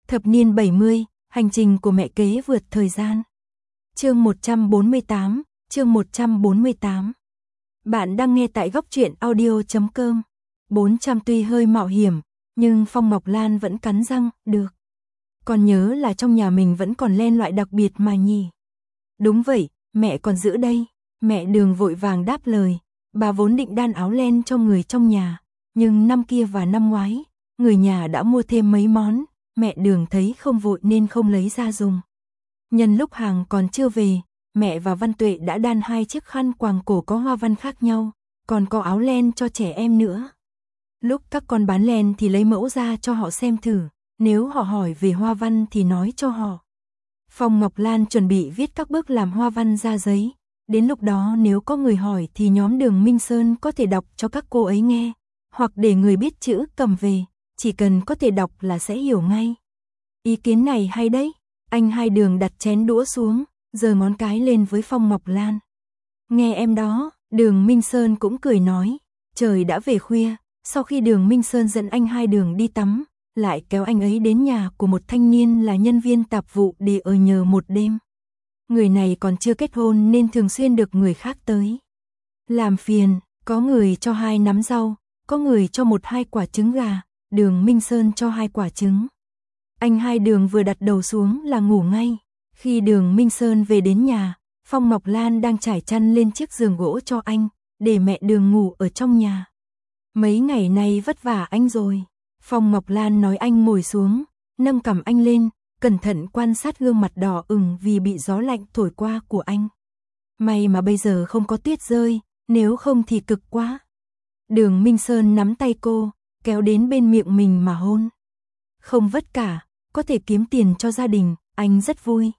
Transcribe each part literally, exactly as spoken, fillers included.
Thập niên bảy mươi, hành trình của mẹ kế vượt thời gian. Chương một trăm bốn mươi tám, chương một trăm bốn mươi tám. Bạn đang nghe tại góc truyện audio chấm com. bốn trăm tuy hơi mạo hiểm, nhưng Phong Ngọc Lan vẫn cắn răng, được. Còn nhớ là trong nhà mình vẫn còn len loại đặc biệt mà nhỉ. Đúng vậy, mẹ còn giữ đây. Mẹ Đường vội vàng đáp lời, bà vốn định đan áo len cho người trong nhà, nhưng năm kia và năm ngoái, người nhà đã mua thêm mấy món, mẹ Đường thấy không vội nên không lấy ra dùng. Nhân lúc hàng còn chưa về, mẹ và Văn Tuệ đã đan hai chiếc khăn quàng cổ có hoa văn khác nhau, còn có áo len cho trẻ em nữa. Lúc các con bán len thì lấy mẫu ra cho họ xem thử, nếu họ hỏi về hoa văn thì nói cho họ. Phong Ngọc Lan chuẩn bị viết các bước làm hoa văn ra giấy, đến lúc đó nếu có người hỏi thì nhóm Đường Minh Sơn có thể đọc cho các cô ấy nghe, hoặc để người biết chữ cầm về, chỉ cần có thể đọc là sẽ hiểu ngay. Ý kiến này hay đấy. Anh Hai Đường đặt chén đũa xuống, giơ ngón cái lên với Phong Ngọc Lan. Nghe em đó, Đường Minh Sơn cũng cười nói. Trời đã về khuya, sau khi Đường Minh Sơn dẫn anh Hai Đường đi tắm, lại kéo anh ấy đến nhà của một thanh niên là nhân viên tạp vụ để ở nhờ một đêm. Người này còn chưa kết hôn nên thường xuyên được người khác tới làm phiền, có người cho hai nắm rau, có người cho một hai quả trứng gà, Đường Minh Sơn cho hai quả trứng. Anh Hai Đường vừa đặt đầu xuống là ngủ ngay. Khi Đường Minh Sơn về đến nhà, Phong Ngọc Lan đang trải chăn lên chiếc giường gỗ cho anh, để mẹ Đường ngủ ở trong nhà. Mấy ngày nay vất vả anh rồi. Phong Ngọc Lan nói anh ngồi xuống, nâng cằm anh lên, cẩn thận quan sát gương mặt đỏ ửng vì bị gió lạnh thổi qua của anh. May mà bây giờ không có tuyết rơi, nếu không thì cực quá. Đường Minh Sơn nắm tay cô, kéo đến bên miệng mình mà hôn. Không vất cả, có thể kiếm tiền cho gia đình, anh rất vui.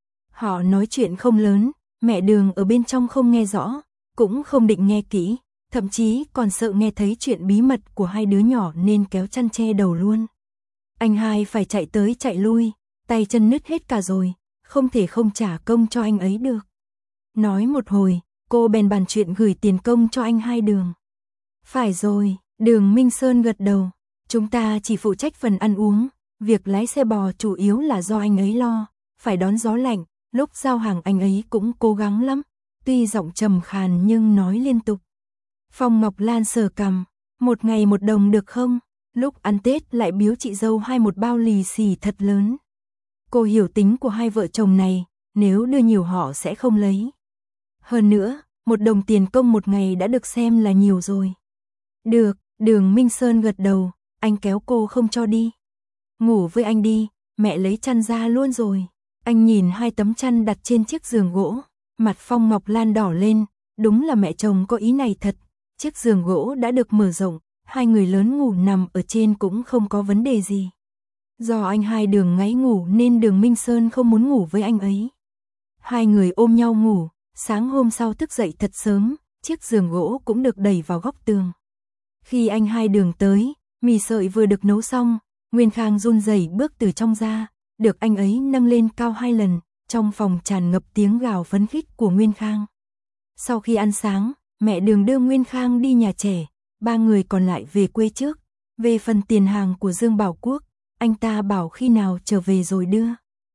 Họ nói chuyện không lớn, mẹ Đường ở bên trong không nghe rõ, cũng không định nghe kỹ, thậm chí còn sợ nghe thấy chuyện bí mật của hai đứa nhỏ nên kéo chăn che đầu luôn. Anh Hai phải chạy tới chạy lui, tay chân nứt hết cả rồi, không thể không trả công cho anh ấy được. Nói một hồi, cô bèn bàn chuyện gửi tiền công cho anh Hai Đường. Phải rồi, Đường Minh Sơn gật đầu, chúng ta chỉ phụ trách phần ăn uống, việc lái xe bò chủ yếu là do anh ấy lo, phải đón gió lạnh, lúc giao hàng anh ấy cũng cố gắng lắm, tuy giọng trầm khàn nhưng nói liên tục. Phong Ngọc Lan sờ cằm, một ngày một đồng được không? Lúc ăn Tết lại biếu chị dâu hai một bao lì xì thật lớn. Cô hiểu tính của hai vợ chồng này, nếu đưa nhiều họ sẽ không lấy. Hơn nữa, một đồng tiền công một ngày đã được xem là nhiều rồi. Được, Đường Minh Sơn gật đầu, anh kéo cô không cho đi. Ngủ với anh đi, mẹ lấy chăn ra luôn rồi. Anh nhìn hai tấm chăn đặt trên chiếc giường gỗ, mặt Phong Ngọc Lan đỏ lên, đúng là mẹ chồng có ý này thật. Chiếc giường gỗ đã được mở rộng, hai người lớn ngủ nằm ở trên cũng không có vấn đề gì. Do anh Hai Đường ngáy ngủ nên Đường Minh Sơn không muốn ngủ với anh ấy. Hai người ôm nhau ngủ, sáng hôm sau thức dậy thật sớm, chiếc giường gỗ cũng được đẩy vào góc tường. Khi anh Hai Đường tới, mì sợi vừa được nấu xong, Nguyên Khang run rẩy bước từ trong ra, được anh ấy nâng lên cao hai lần, trong phòng tràn ngập tiếng gào phấn khích của Nguyên Khang. Sau khi ăn sáng, mẹ Đường đưa Nguyên Khang đi nhà trẻ, ba người còn lại về quê trước. Về phần tiền hàng của Dương Bảo Quốc, anh ta bảo khi nào trở về rồi đưa.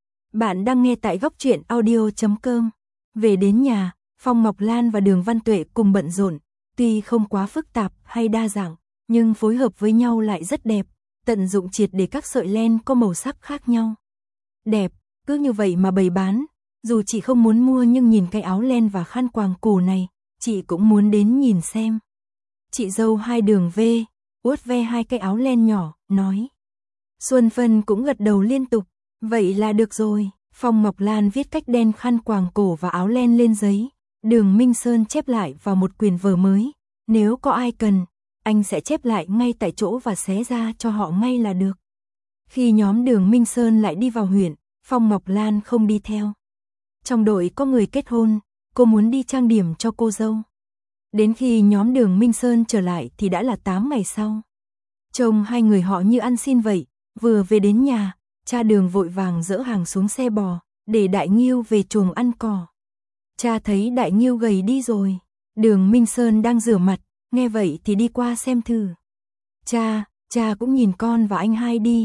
Bạn đang nghe tại góc truyện audio chấm com. Về đến nhà, Phong Ngọc Lan và Đường Văn Tuệ cùng bận rộn, tuy không quá phức tạp hay đa dạng, nhưng phối hợp với nhau lại rất đẹp, tận dụng triệt để các sợi len có màu sắc khác nhau. Đẹp, cứ như vậy mà bày bán, dù chị không muốn mua nhưng nhìn cái áo len và khăn quàng cổ này, chị cũng muốn đến nhìn xem. Chị dâu Hai Đường về, uốt ve hai cái áo len nhỏ, nói. Xuân Phân cũng gật đầu liên tục, vậy là được rồi. Phong Ngọc Lan viết cách đen khăn quàng cổ và áo len lên giấy, Đường Minh Sơn chép lại vào một quyển vở mới, nếu có ai cần, anh sẽ chép lại ngay tại chỗ và xé ra cho họ ngay là được. Khi nhóm Đường Minh Sơn lại đi vào huyện, Phong Ngọc Lan không đi theo. Trong đội có người kết hôn, cô muốn đi trang điểm cho cô dâu. Đến khi nhóm Đường Minh Sơn trở lại thì đã là tám ngày sau. Trông hai người họ như ăn xin vậy, vừa về đến nhà, cha Đường vội vàng dỡ hàng xuống xe bò, để Đại Nghiêu về chuồng ăn cỏ. Cha thấy Đại Nghiêu gầy đi rồi, Đường Minh Sơn đang rửa mặt, nghe vậy thì đi qua xem thử. Cha, cha cũng nhìn con và anh Hai đi,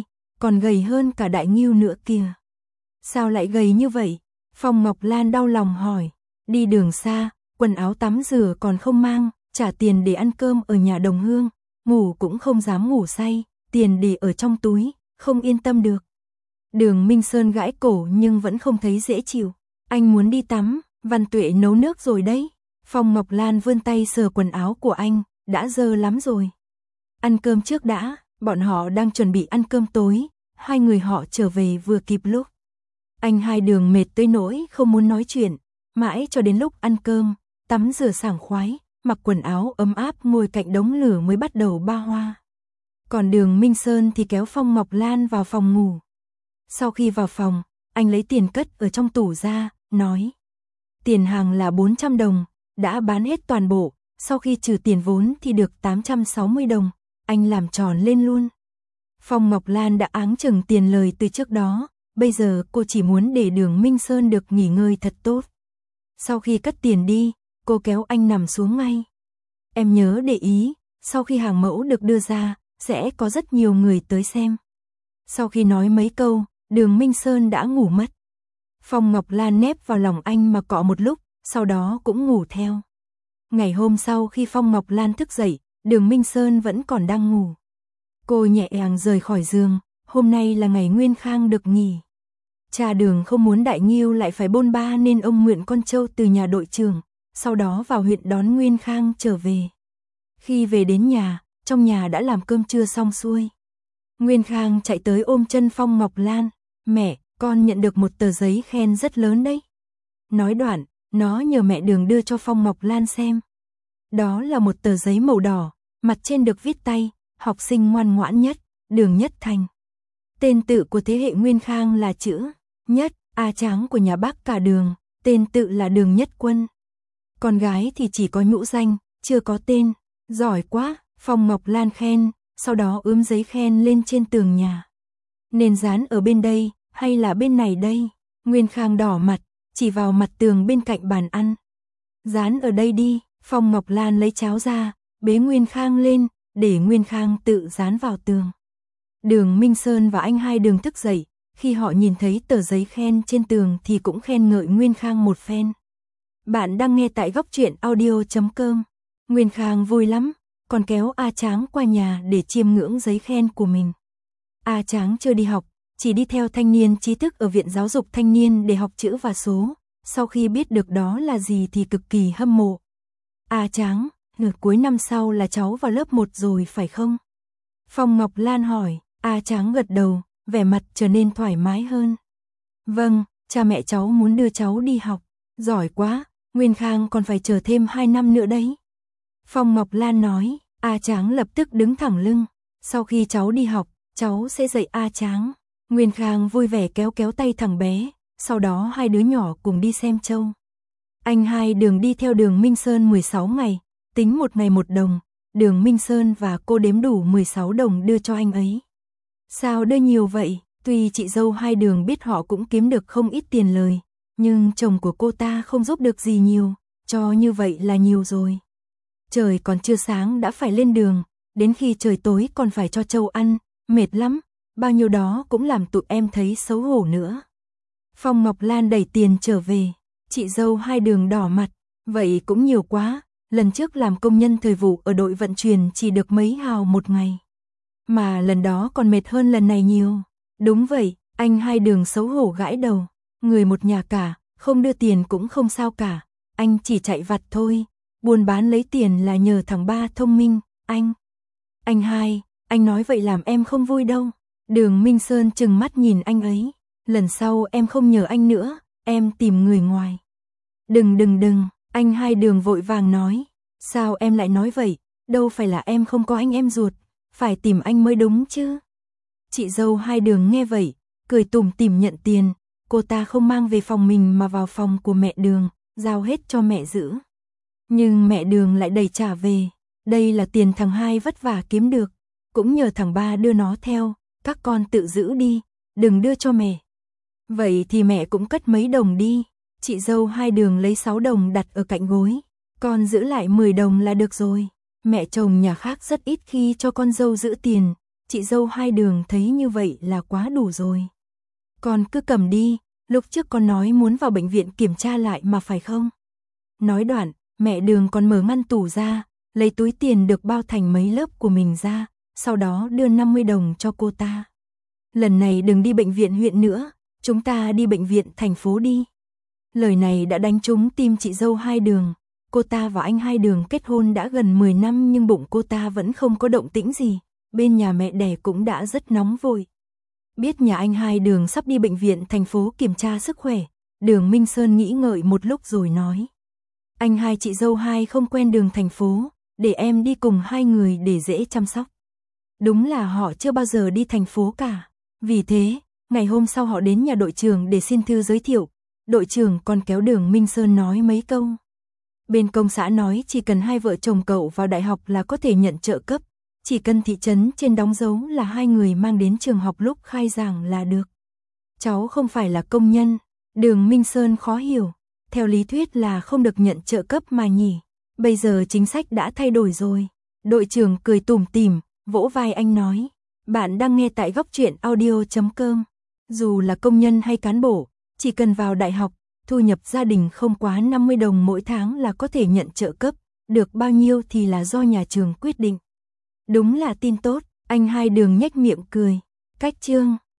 còn gầy hơn cả đại ngưu nữa kìa. Sao lại gầy như vậy? Phong Ngọc Lan đau lòng hỏi. Đi đường xa, quần áo tắm rửa còn không mang, trả tiền để ăn cơm ở nhà đồng hương, ngủ cũng không dám ngủ say, tiền để ở trong túi, không yên tâm được. Đường Minh Sơn gãi cổ nhưng vẫn không thấy dễ chịu. Anh muốn đi tắm, Văn Tuệ nấu nước rồi đấy. Phong Ngọc Lan vươn tay sờ quần áo của anh, đã dơ lắm rồi. Ăn cơm trước đã, bọn họ đang chuẩn bị ăn cơm tối, hai người họ trở về vừa kịp lúc. Anh Hai Đường mệt tới nỗi không muốn nói chuyện, mãi cho đến lúc ăn cơm, tắm rửa sảng khoái, mặc quần áo ấm áp ngồi cạnh đống lửa mới bắt đầu ba hoa. Còn Đường Minh Sơn thì kéo Phong Ngọc Lan vào phòng ngủ. Sau khi vào phòng, anh lấy tiền cất ở trong tủ ra, nói. Tiền hàng là bốn trăm đồng, đã bán hết toàn bộ, sau khi trừ tiền vốn thì được tám trăm sáu mươi đồng, anh làm tròn lên luôn. Phong Ngọc Lan đã áng chừng tiền lời từ trước đó, bây giờ cô chỉ muốn để Đường Minh Sơn được nghỉ ngơi thật tốt. Sau khi cất tiền đi, cô kéo anh nằm xuống ngay. Em nhớ để ý, sau khi hàng mẫu được đưa ra, sẽ có rất nhiều người tới xem. Sau khi nói mấy câu, Đường Minh Sơn đã ngủ mất. Phong Ngọc Lan nép vào lòng anh mà cọ một lúc, sau đó cũng ngủ theo. Ngày hôm sau khi Phong Ngọc Lan thức dậy, Đường Minh Sơn vẫn còn đang ngủ. Cô nhẹ nhàng rời khỏi giường, hôm nay là ngày Nguyên Khang được nghỉ. Cha Đường không muốn Đại Ngưu lại phải bôn ba nên ông mượn con trâu từ nhà đội trưởng, sau đó vào huyện đón Nguyên Khang trở về. Khi về đến nhà, trong nhà đã làm cơm trưa xong xuôi. Nguyên Khang chạy tới ôm chân Phong Ngọc Lan. Mẹ, con nhận được một tờ giấy khen rất lớn đấy. Nói đoạn, nó nhờ mẹ Đường đưa cho Phong Ngọc Lan xem. Đó là một tờ giấy màu đỏ, mặt trên được viết tay, học sinh ngoan ngoãn nhất, Đường Nhất Thành. Tên tự của thế hệ Nguyên Khang là chữ Nhất, A Tráng của nhà bác cả Đường, tên tự là Đường Nhất Quân. Con gái thì chỉ có nhũ danh, chưa có tên. Giỏi quá, Phong Ngọc Lan khen, sau đó ướm giấy khen lên trên tường nhà. Nên dán ở bên đây, hay là bên này đây? Nguyên Khang đỏ mặt, chỉ vào mặt tường bên cạnh bàn ăn. Dán ở đây đi, Phong Ngọc Lan lấy cháo ra, bế Nguyên Khang lên, để Nguyên Khang tự dán vào tường. Đường Minh Sơn và anh Hai Đường thức dậy, khi họ nhìn thấy tờ giấy khen trên tường thì cũng khen ngợi Nguyên Khang một phen. Bạn đang nghe tại góc truyện audio chấm com. Nguyên Khang vui lắm, còn kéo A Tráng qua nhà để chiêm ngưỡng giấy khen của mình. A Tráng chưa đi học, chỉ đi theo thanh niên trí thức ở viện giáo dục thanh niên để học chữ và số. Sau khi biết được đó là gì thì cực kỳ hâm mộ. A Tráng, nửa cuối năm sau là cháu vào lớp một rồi phải không? Phong Ngọc Lan hỏi. A Tráng gật đầu, vẻ mặt trở nên thoải mái hơn. Vâng, cha mẹ cháu muốn đưa cháu đi học. Giỏi quá, Nguyên Khang còn phải chờ thêm hai năm nữa đấy. Phong Ngọc Lan nói. A Tráng lập tức đứng thẳng lưng. Sau khi cháu đi học, cháu sẽ dạy A Tráng. Nguyên Khang vui vẻ kéo kéo tay thằng bé, sau đó hai đứa nhỏ cùng đi xem trâu. Anh Hai Đường đi theo Đường Minh Sơn mười sáu ngày, tính một ngày một đồng, Đường Minh Sơn và cô đếm đủ mười sáu đồng đưa cho anh ấy. Sao đưa nhiều vậy? Tuy chị dâu Hai Đường biết họ cũng kiếm được không ít tiền lời, nhưng chồng của cô ta không giúp được gì nhiều, cho như vậy là nhiều rồi. Trời còn chưa sáng đã phải lên đường, đến khi trời tối còn phải cho trâu ăn, mệt lắm, bao nhiêu đó cũng làm tụi em thấy xấu hổ nữa. Phong Ngọc Lan đẩy tiền trở về, chị dâu Hai Đường đỏ mặt, vậy cũng nhiều quá, lần trước làm công nhân thời vụ ở đội vận chuyển chỉ được mấy hào một ngày. Mà lần đó còn mệt hơn lần này nhiều. Đúng vậy, anh Hai Đường xấu hổ gãi đầu, người một nhà cả, không đưa tiền cũng không sao cả, anh chỉ chạy vặt thôi, buôn bán lấy tiền là nhờ thằng ba thông minh, anh. Anh Hai, anh nói vậy làm em không vui đâu. Đường Minh Sơn trừng mắt nhìn anh ấy, lần sau em không nhờ anh nữa, em tìm người ngoài. Đừng đừng đừng, anh Hai Đường vội vàng nói, sao em lại nói vậy, đâu phải là em không có anh em ruột, phải tìm anh mới đúng chứ. Chị dâu Hai Đường nghe vậy, cười tủm tỉm nhận tiền, cô ta không mang về phòng mình mà vào phòng của mẹ Đường, giao hết cho mẹ giữ. Nhưng mẹ Đường lại đẩy trả về, đây là tiền thằng Hai vất vả kiếm được, cũng nhờ thằng Ba đưa nó theo, các con tự giữ đi, đừng đưa cho mẹ. Vậy thì mẹ cũng cất mấy đồng đi, chị dâu Hai Đường lấy sáu đồng đặt ở cạnh gối, con giữ lại mười đồng là được rồi. Mẹ chồng nhà khác rất ít khi cho con dâu giữ tiền, chị dâu Hai Đường thấy như vậy là quá đủ rồi. Con cứ cầm đi, lúc trước con nói muốn vào bệnh viện kiểm tra lại mà phải không? Nói đoạn, mẹ Đường còn mở ngăn tủ ra, lấy túi tiền được bao thành mấy lớp của mình ra, sau đó đưa năm mươi đồng cho cô ta. Lần này đừng đi bệnh viện huyện nữa, chúng ta đi bệnh viện thành phố đi. Lời này đã đánh trúng tim chị dâu Hai Đường. Cô ta và anh Hai Đường kết hôn đã gần mười năm nhưng bụng cô ta vẫn không có động tĩnh gì. Bên nhà mẹ đẻ cũng đã rất nóng vội. Biết nhà anh Hai Đường sắp đi bệnh viện thành phố kiểm tra sức khỏe, Đường Minh Sơn nghĩ ngợi một lúc rồi nói. Anh hai chị dâu hai không quen đường thành phố, để em đi cùng hai người để dễ chăm sóc. Đúng là họ chưa bao giờ đi thành phố cả. Vì thế, ngày hôm sau họ đến nhà đội trưởng để xin thư giới thiệu. Đội trưởng còn kéo Đường Minh Sơn nói mấy câu. Bên công xã nói chỉ cần hai vợ chồng cậu vào đại học là có thể nhận trợ cấp. Chỉ cần thị trấn trên đóng dấu là hai người mang đến trường học lúc khai giảng là được. Cháu không phải là công nhân. Đường Minh Sơn khó hiểu. Theo lý thuyết là không được nhận trợ cấp mà nhỉ. Bây giờ chính sách đã thay đổi rồi. Đội trưởng cười tủm tỉm, vỗ vai anh nói. Bạn đang nghe tại góc truyện audio chấm com. Dù là công nhân hay cán bộ, chỉ cần vào đại học, thu nhập gia đình không quá năm mươi đồng mỗi tháng là có thể nhận trợ cấp. Được bao nhiêu thì là do nhà trường quyết định. Đúng là tin tốt, anh Hai Đường nhếch miệng cười. Cách chương